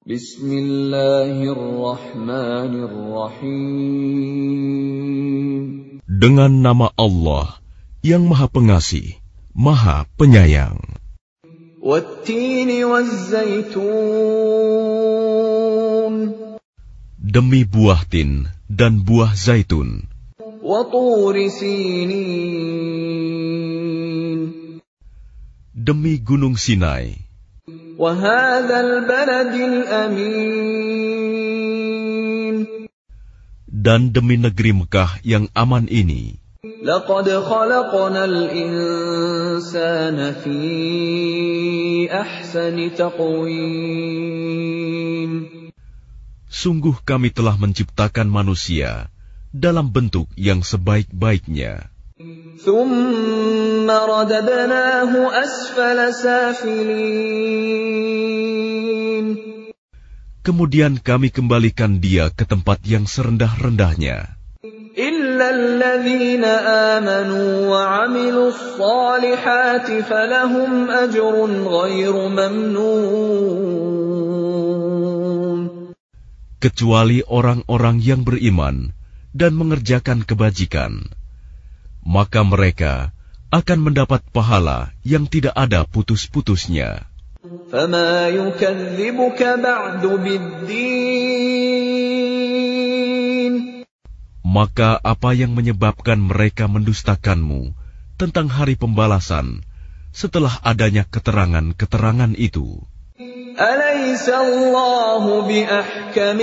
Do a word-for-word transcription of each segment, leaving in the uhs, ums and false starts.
Bismillahirrahmanirrahim. Dengan nama Allah yang Maha Pengasih, Maha Penyayang. Wattini wazzaitun. Demi buah tin dan buah zaitun. Wa turi sinin. Demi gunung Sinai. Wa hadzal baladil amin. Dan demi negeri Mekah yang aman ini. Laqad khalaqnal insana fi ahsani taqwim. Sungguh kami telah menciptakan manusia dalam bentuk yang sebaik-baiknya. Thumma radadnahu asfala safilin. Kemudian kami kembalikan dia ke tempat yang serendah-rendahnya. Illa alladhina amanu wa 'amilus salihati falahum ajrun ghairu mamnun. Kecuali orang-orang yang beriman dan mengerjakan kebajikan, maka mereka akan mendapat pahala yang tidak ada putus-putusnya. فَمَا يُكَذِّبُكَ بَعْدُ بِالدِّينِ. Maka apa yang menyebabkan mereka mendustakanmu tentang hari pembalasan setelah adanya keterangan-keterangan itu? أَلَيْسَ اللَّهُ بِأَحْكَمِ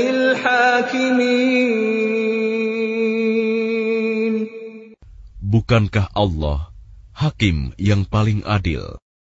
الْحَاكِمِينَ. Bukankah Allah Hakim yang paling adil?